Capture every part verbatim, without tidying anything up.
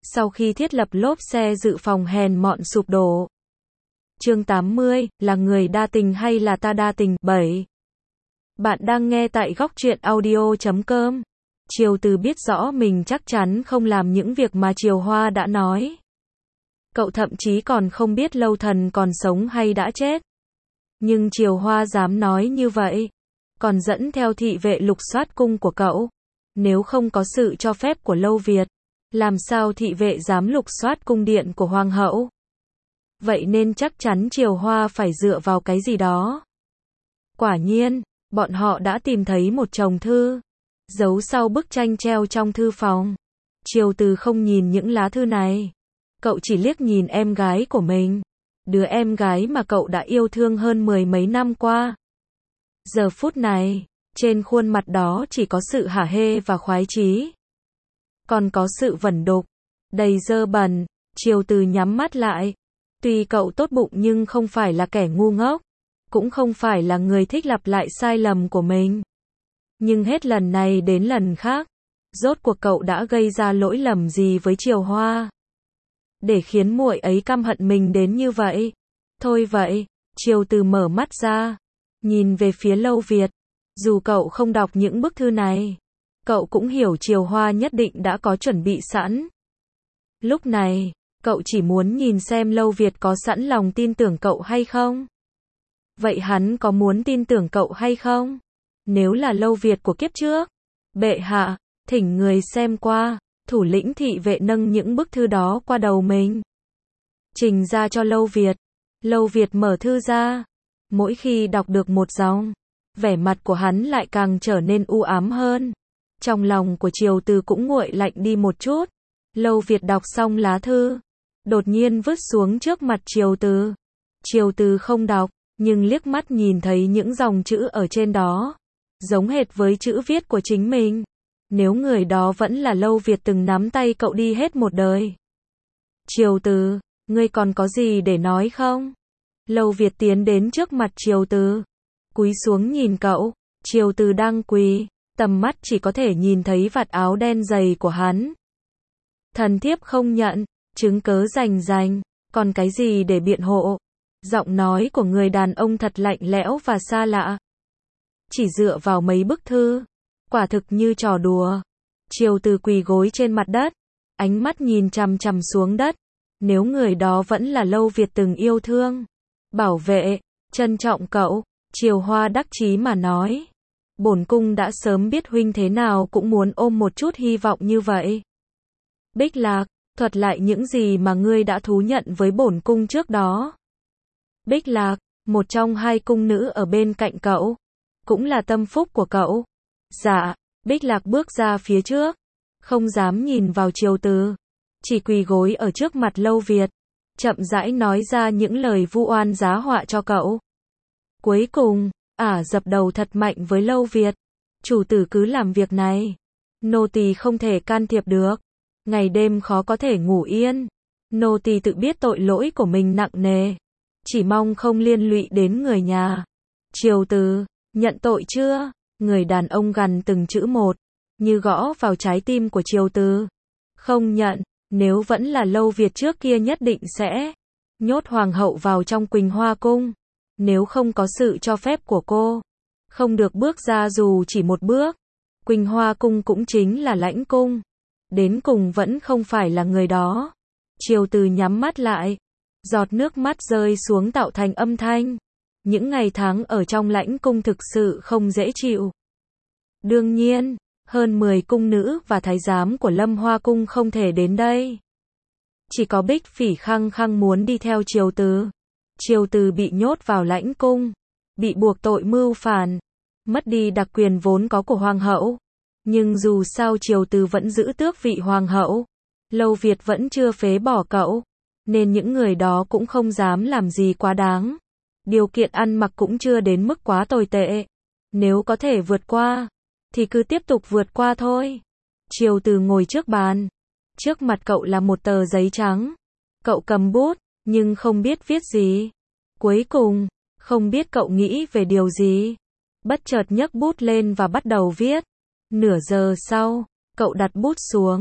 sau khi thiết lập lốp xe dự phòng hèn mọn sụp đổ. Chương tám mươi, là người đa tình hay là ta đa tình? bảy. Bạn đang nghe tại góc truyện audio chấm com. Triều Từ biết rõ mình chắc chắn không làm những việc mà Triều Hoa đã nói. Cậu thậm chí còn không biết Lâu Thần còn sống hay đã chết. Nhưng Triều Hoa dám nói như vậy, còn dẫn theo thị vệ lục soát cung của cậu. Nếu không có sự cho phép của Lâu Việt, làm sao thị vệ dám lục soát cung điện của Hoàng hậu? Vậy nên chắc chắn Triều Hoa phải dựa vào cái gì đó. Quả nhiên, bọn họ đã tìm thấy một chồng thư, giấu sau bức tranh treo trong thư phòng. Triều Từ không nhìn những lá thư này. Cậu chỉ liếc nhìn em gái của mình. Đứa em gái mà cậu đã yêu thương hơn mười mấy năm qua. Giờ phút này, trên khuôn mặt đó chỉ có sự hả hê và khoái chí. Còn có sự vẩn đục, đầy dơ bẩn. Triều Từ nhắm mắt lại. Tuy cậu tốt bụng nhưng không phải là kẻ ngu ngốc. Cũng không phải là người thích lặp lại sai lầm của mình. Nhưng hết lần này đến lần khác, rốt cuộc cậu đã gây ra lỗi lầm gì với Triều Hoa, để khiến muội ấy căm hận mình đến như vậy? Thôi vậy, Triều Từ mở mắt ra, nhìn về phía Lâu Việt. Dù cậu không đọc những bức thư này, cậu cũng hiểu Triều Hoa nhất định đã có chuẩn bị sẵn. Lúc này, cậu chỉ muốn nhìn xem Lâu Việt có sẵn lòng tin tưởng cậu hay không. Vậy hắn có muốn tin tưởng cậu hay không? Nếu là Lâu Việt của kiếp trước, bệ hạ, thỉnh người xem qua. Thủ lĩnh thị vệ nâng những bức thư đó qua đầu mình, trình ra cho Lâu Việt. Lâu Việt mở thư ra. Mỗi khi đọc được một dòng, vẻ mặt của hắn lại càng trở nên u ám hơn. Trong lòng của Triều Từ cũng nguội lạnh đi một chút. Lâu Việt đọc xong lá thư, đột nhiên vứt xuống trước mặt Triều Từ. Triều Từ không đọc, nhưng liếc mắt nhìn thấy những dòng chữ ở trên đó, giống hệt với chữ viết của chính mình. Nếu người đó vẫn là Lâu Việt từng nắm tay cậu đi hết một đời. Triều Từ, ngươi còn có gì để nói không? Lâu Việt tiến đến trước mặt Triều Từ, cúi xuống nhìn cậu. Triều Từ đang quỳ, tầm mắt chỉ có thể nhìn thấy vạt áo đen dày của hắn. Thần thiếp không nhận, chứng cớ rành rành, còn cái gì để biện hộ? Giọng nói của người đàn ông thật lạnh lẽo và xa lạ. Chỉ dựa vào mấy bức thư, quả thực như trò đùa. Triều Từ quỳ gối trên mặt đất, ánh mắt nhìn chằm chằm xuống đất. Nếu người đó vẫn là Lâu Việt từng yêu thương, bảo vệ, trân trọng cậu, Triều Hoa đắc chí mà nói. Bổn cung đã sớm biết huynh thế nào cũng muốn ôm một chút hy vọng như vậy. Bích Lạc, thuật lại những gì mà ngươi đã thú nhận với bổn cung trước đó. Bích Lạc, một trong hai cung nữ ở bên cạnh cậu, cũng là tâm phúc của cậu. Dạ. Bích Lạc bước ra phía trước, không dám nhìn vào Triều Từ, chỉ quỳ gối ở trước mặt Lâu Việt, chậm rãi nói ra những lời vu oan giá họa cho cậu. Cuối cùng, ả dập đầu thật mạnh với Lâu Việt. Chủ tử cứ làm việc này, nô tỳ không thể can thiệp được, ngày đêm khó có thể ngủ yên. Nô tỳ tự biết tội lỗi của mình nặng nề, chỉ mong không liên lụy đến người nhà. Triều Từ, nhận tội chưa? Người đàn ông gằn từng chữ một, như gõ vào trái tim của Triều Từ. Không nhận, nếu vẫn là Lâu Việt trước kia nhất định sẽ nhốt Hoàng hậu vào trong Quỳnh Hoa cung. Nếu không có sự cho phép của cô, không được bước ra dù chỉ một bước. Quỳnh Hoa cung cũng chính là lãnh cung, đến cùng vẫn không phải là người đó. Triều Từ nhắm mắt lại, giọt nước mắt rơi xuống tạo thành âm thanh. Những ngày tháng ở trong lãnh cung thực sự không dễ chịu. Đương nhiên, hơn mười cung nữ và thái giám của Lâm Hoa cung không thể đến đây. Chỉ có Bích Phỉ khăng khăng muốn đi theo Triều Từ. Triều Từ bị nhốt vào lãnh cung, bị buộc tội mưu phản, mất đi đặc quyền vốn có của Hoàng hậu. Nhưng dù sao Triều Từ vẫn giữ tước vị Hoàng hậu. Lâu Việt vẫn chưa phế bỏ cậu, nên những người đó cũng không dám làm gì quá đáng. Điều kiện ăn mặc cũng chưa đến mức quá tồi tệ. Nếu có thể vượt qua, thì cứ tiếp tục vượt qua thôi. Triều Từ ngồi trước bàn. Trước mặt cậu là một tờ giấy trắng. Cậu cầm bút, nhưng không biết viết gì. Cuối cùng, không biết cậu nghĩ về điều gì. Bất chợt nhấc bút lên và bắt đầu viết. Nửa giờ sau, cậu đặt bút xuống.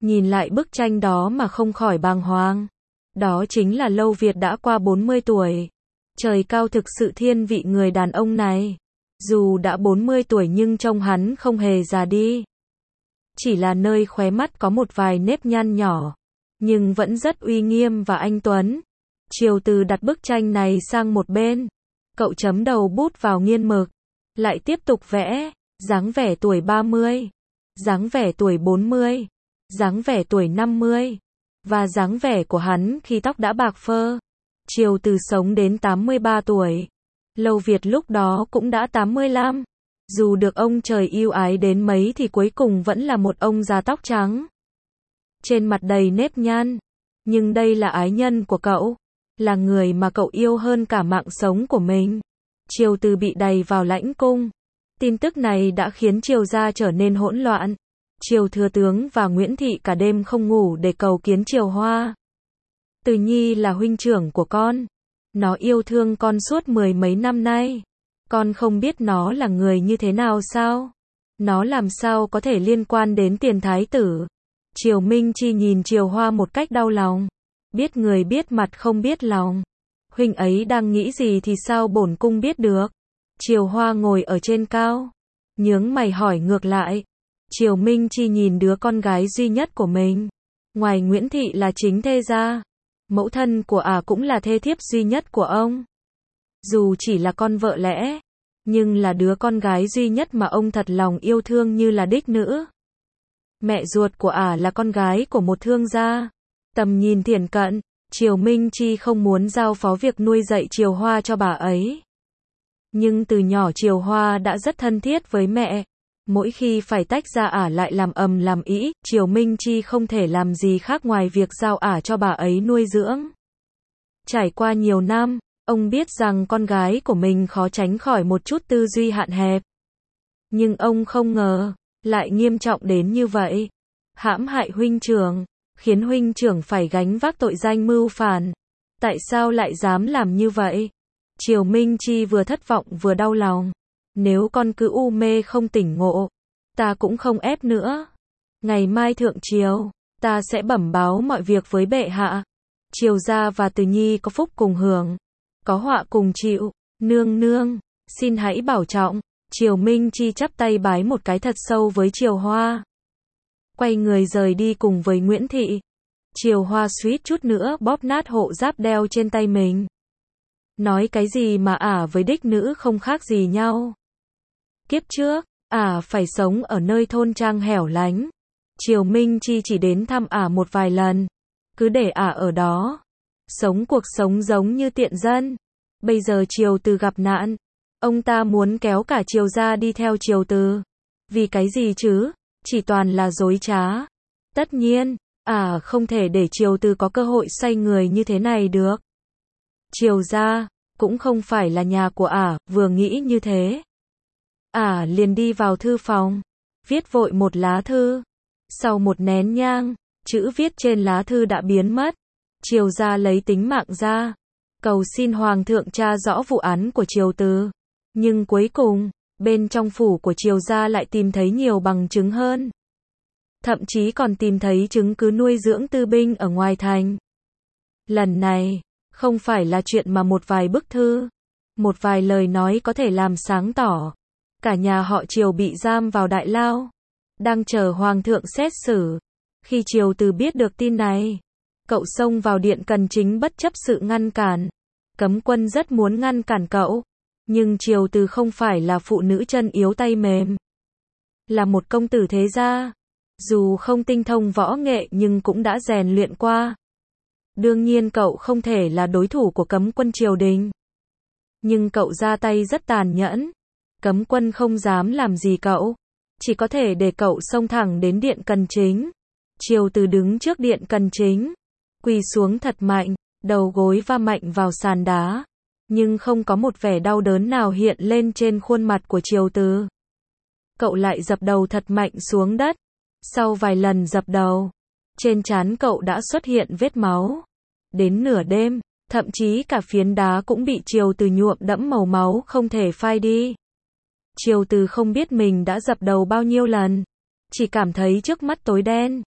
nhìn lại bức tranh đó mà không khỏi bàng hoàng. Đó chính là Lâu Việt đã qua bốn mươi tuổi. Trời cao thực sự thiên vị người đàn ông này. Dù đã bốn mươi tuổi nhưng trông hắn không hề già đi. Chỉ là nơi khóe mắt có một vài nếp nhăn nhỏ, nhưng vẫn rất uy nghiêm và anh tuấn. Triều Từ đặt bức tranh này sang một bên. Cậu chấm đầu bút vào nghiên mực. Lại tiếp tục vẽ. Dáng vẻ tuổi ba mươi. Dáng vẻ tuổi bốn mươi. Dáng vẻ tuổi năm mươi. Và dáng vẻ của hắn khi tóc đã bạc phơ. Triều Từ sống đến tám mươi ba tuổi. Lâu Việt lúc đó cũng đã tám mươi lăm. Dù được ông trời yêu ái đến mấy thì cuối cùng vẫn là một ông già tóc trắng. Trên mặt đầy nếp nhăn. Nhưng đây là ái nhân của cậu. Là người mà cậu yêu hơn cả mạng sống của mình. Triều Từ bị đày vào lãnh cung. Tin tức này đã khiến Triều gia trở nên hỗn loạn. Triều thừa tướng và Nguyễn Thị cả đêm không ngủ để cầu kiến Triều Hoa. Từ Nhi là huynh trưởng của con. Nó yêu thương con suốt mười mấy năm nay. Con không biết nó là người như thế nào sao? Nó làm sao có thể liên quan đến tiền thái tử? Triều Minh Chi nhìn Triều Hoa một cách đau lòng. Biết người biết mặt không biết lòng. Huynh ấy đang nghĩ gì thì sao bổn cung biết được? Triều Hoa ngồi ở trên cao. Nhướng mày hỏi ngược lại. Triều Minh Chi nhìn đứa con gái duy nhất của mình. Ngoài Nguyễn Thị là chính thê ra. Mẫu thân của ả à cũng là thê thiếp duy nhất của ông. Dù chỉ là con vợ lẽ, nhưng là đứa con gái duy nhất mà ông thật lòng yêu thương như là đích nữ. Mẹ ruột của ả à là con gái của một thương gia. Tầm nhìn thiển cận, Triều Minh Chi không muốn giao phó việc nuôi dạy Triều Hoa cho bà ấy. Nhưng từ nhỏ Triều Hoa đã rất thân thiết với mẹ. Mỗi khi phải tách ra ả lại làm ầm làm ĩ, Triều Minh Chi không thể làm gì khác ngoài việc giao ả cho bà ấy nuôi dưỡng. Trải qua nhiều năm, ông biết rằng con gái của mình khó tránh khỏi một chút tư duy hạn hẹp. Nhưng ông không ngờ, lại nghiêm trọng đến như vậy. Hãm hại huynh trưởng, khiến huynh trưởng phải gánh vác tội danh mưu phản. Tại sao lại dám làm như vậy? Triều Minh Chi vừa thất vọng vừa đau lòng. Nếu con cứ u mê không tỉnh ngộ, ta cũng không ép nữa. Ngày mai thượng triều, ta sẽ bẩm báo mọi việc với bệ hạ. Triều gia và Từ Nhi có phúc cùng hưởng, có họa cùng chịu. Nương nương, xin hãy bảo trọng. Triều Minh Chi chắp tay bái một cái thật sâu với Triều Hoa. Quay người rời đi cùng với Nguyễn Thị. Triều Hoa suýt chút nữa bóp nát hộ giáp đeo trên tay mình. Nói cái gì mà ả với đích nữ không khác gì nhau. Kiếp trước, ả phải sống ở nơi thôn trang hẻo lánh. Triều Minh Chi chỉ đến thăm ả một vài lần. Cứ để ả ở đó. Sống cuộc sống giống như tiện dân. Bây giờ Triều Từ gặp nạn. Ông ta muốn kéo cả Triều gia đi theo Triều Từ. Vì cái gì chứ? Chỉ toàn là dối trá. Tất nhiên, ả không thể để Triều Từ có cơ hội xoay người như thế này được. Triều gia cũng không phải là nhà của ả, vừa nghĩ như thế. Ả liền đi vào thư phòng, viết vội một lá thư. Sau một nén nhang, chữ viết trên lá thư đã biến mất. Triều gia lấy tính mạng ra, cầu xin hoàng thượng tra rõ vụ án của Triều Từ. Nhưng cuối cùng, bên trong phủ của Triều gia lại tìm thấy nhiều bằng chứng hơn. Thậm chí còn tìm thấy chứng cứ nuôi dưỡng tư binh ở ngoài thành. Lần này, không phải là chuyện mà một vài bức thư, một vài lời nói có thể làm sáng tỏ. Cả nhà họ Triều bị giam vào đại lao, đang chờ hoàng thượng xét xử. Khi Triều Từ biết được tin này, cậu xông vào điện Cần Chính bất chấp sự ngăn cản. Cấm quân rất muốn ngăn cản cậu, nhưng Triều Từ không phải là phụ nữ chân yếu tay mềm. Là một công tử thế gia, dù không tinh thông võ nghệ nhưng cũng đã rèn luyện qua. Đương nhiên cậu không thể là đối thủ của cấm quân triều đình. Nhưng cậu ra tay rất tàn nhẫn. Cấm quân không dám làm gì cậu, chỉ có thể để cậu xông thẳng đến điện Cần Chính. Triều Từ đứng trước điện Cần Chính, quỳ xuống thật mạnh, đầu gối va mạnh vào sàn đá. Nhưng không có một vẻ đau đớn nào hiện lên trên khuôn mặt của Triều Từ. Cậu lại dập đầu thật mạnh xuống đất. Sau vài lần dập đầu, trên trán cậu đã xuất hiện vết máu. Đến nửa đêm, thậm chí cả phiến đá cũng bị Triều Từ nhuộm đẫm màu máu không thể phai đi. Triều Từ không biết mình đã dập đầu bao nhiêu lần, chỉ cảm thấy trước mắt tối đen.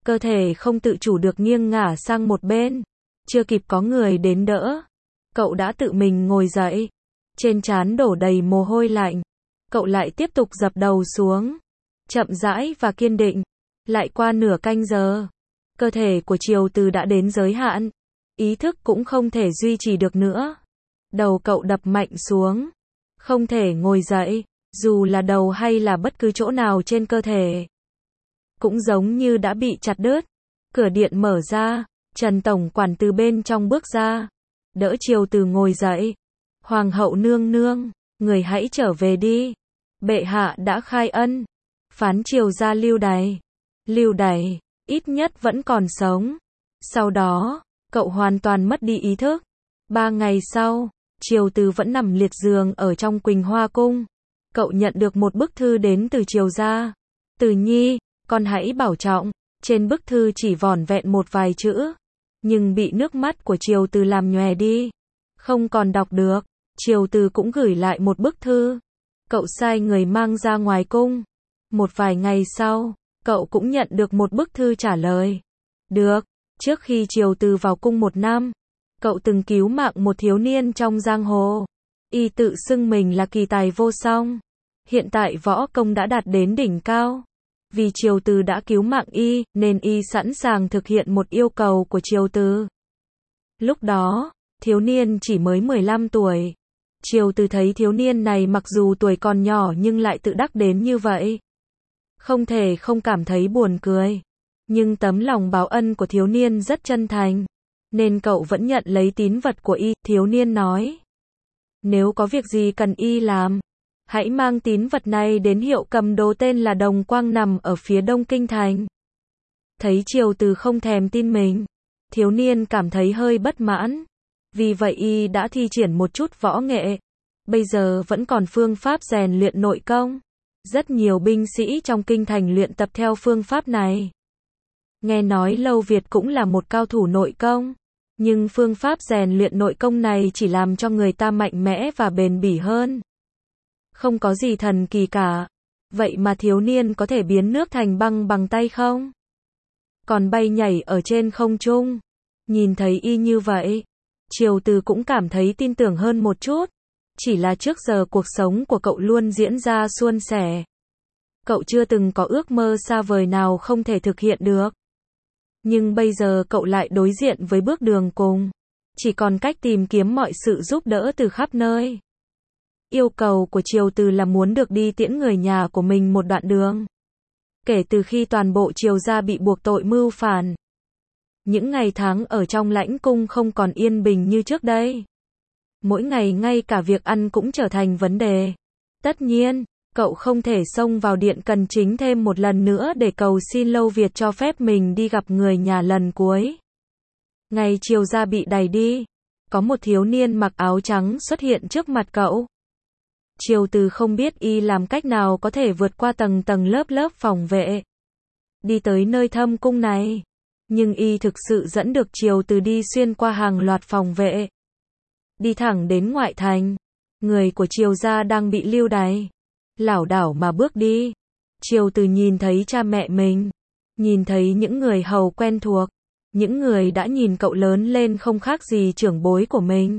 cơ thể không tự chủ được nghiêng ngả sang một bên. Chưa kịp có người đến đỡ, cậu đã tự mình ngồi dậy. Trên trán đổ đầy mồ hôi lạnh. Cậu lại tiếp tục dập đầu xuống. Chậm rãi và kiên định. Lại qua nửa canh giờ. Cơ thể của Triều Từ đã đến giới hạn. Ý thức cũng không thể duy trì được nữa. Đầu cậu đập mạnh xuống. Không thể ngồi dậy. Dù là đầu hay là bất cứ chỗ nào trên cơ thể. Cũng giống như đã bị chặt đứt. Cửa điện mở ra. Trần Tổng Quản từ bên trong bước ra. Đỡ Triều Từ ngồi dậy. Hoàng hậu nương nương. Người hãy trở về đi. Bệ hạ đã khai ân. Phán triều ra Lưu Đày. Lưu Đày, ít nhất vẫn còn sống. Sau đó, cậu hoàn toàn mất đi ý thức. Ba ngày sau, Triều Từ vẫn nằm liệt giường ở trong Quỳnh Hoa Cung. Cậu nhận được một bức thư đến từ triều gia. Từ nhi, con hãy bảo trọng. Trên bức thư chỉ vỏn vẹn một vài chữ. Nhưng bị nước mắt của Triều Từ làm nhòe đi. Không còn đọc được. Triều Từ cũng gửi lại một bức thư. Cậu sai người mang ra ngoài cung. Một vài ngày sau, cậu cũng nhận được một bức thư trả lời. Được, trước khi Triều Từ vào cung một năm, cậu từng cứu mạng một thiếu niên trong giang hồ. Y tự xưng mình là kỳ tài vô song. Hiện tại võ công đã đạt đến đỉnh cao. Vì Triều Từ đã cứu mạng y, nên y sẵn sàng thực hiện một yêu cầu của Triều Từ. Lúc đó, thiếu niên chỉ mới mười lăm tuổi. Triều Từ thấy thiếu niên này mặc dù tuổi còn nhỏ nhưng lại tự đắc đến như vậy. Không thể không cảm thấy buồn cười. Nhưng tấm lòng báo ân của thiếu niên rất chân thành. Nên cậu vẫn nhận lấy tín vật của y. Thiếu niên nói. Nếu có việc gì cần y làm, hãy mang tín vật này đến hiệu cầm đồ tên là Đồng Quang nằm ở phía đông kinh thành. Thấy Triều Từ không thèm tin mình, thiếu niên cảm thấy hơi bất mãn. Vì vậy y đã thi triển một chút võ nghệ. Bây giờ vẫn còn phương pháp rèn luyện nội công. Rất nhiều binh sĩ trong kinh thành luyện tập theo phương pháp này. Nghe nói Lâu Việt cũng là một cao thủ nội công. Nhưng phương pháp rèn luyện nội công này chỉ làm cho người ta mạnh mẽ và bền bỉ hơn. Không có gì thần kỳ cả. Vậy mà thiếu niên có thể biến nước thành băng bằng tay không? Còn bay nhảy ở trên không trung. Nhìn thấy y như vậy, Triều Từ cũng cảm thấy tin tưởng hơn một chút. Chỉ là trước giờ cuộc sống của cậu luôn diễn ra suôn sẻ. Cậu chưa từng có ước mơ xa vời nào không thể thực hiện được. Nhưng bây giờ cậu lại đối diện với bước đường cùng. Chỉ còn cách tìm kiếm mọi sự giúp đỡ từ khắp nơi. Yêu cầu của Triều Từ là muốn được đi tiễn người nhà của mình một đoạn đường. Kể từ khi toàn bộ triều gia bị buộc tội mưu phản, những ngày tháng ở trong lãnh cung không còn yên bình như trước đây. Mỗi ngày ngay cả việc ăn cũng trở thành vấn đề. Tất nhiên, cậu không thể xông vào điện Cần Chính thêm một lần nữa để cầu xin Lâu Việt cho phép mình đi gặp người nhà lần cuối. Ngày triều gia bị đày đi, có một thiếu niên mặc áo trắng xuất hiện trước mặt cậu. Triều Từ không biết y làm cách nào có thể vượt qua tầng tầng lớp lớp phòng vệ, đi tới nơi thâm cung này. Nhưng y thực sự dẫn được Triều Từ đi xuyên qua hàng loạt phòng vệ, đi thẳng đến ngoại thành. Người của Triều gia đang bị lưu đày, lảo đảo mà bước đi. Triều Từ nhìn thấy cha mẹ mình, nhìn thấy những người hầu quen thuộc, những người đã nhìn cậu lớn lên không khác gì trưởng bối của mình.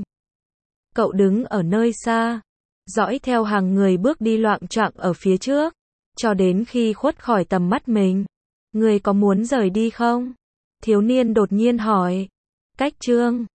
Cậu đứng ở nơi xa, dõi theo hàng người bước đi loạng choạng ở phía trước, cho đến khi khuất khỏi tầm mắt mình. Người có muốn rời đi không? Thiếu niên đột nhiên hỏi. Cách chương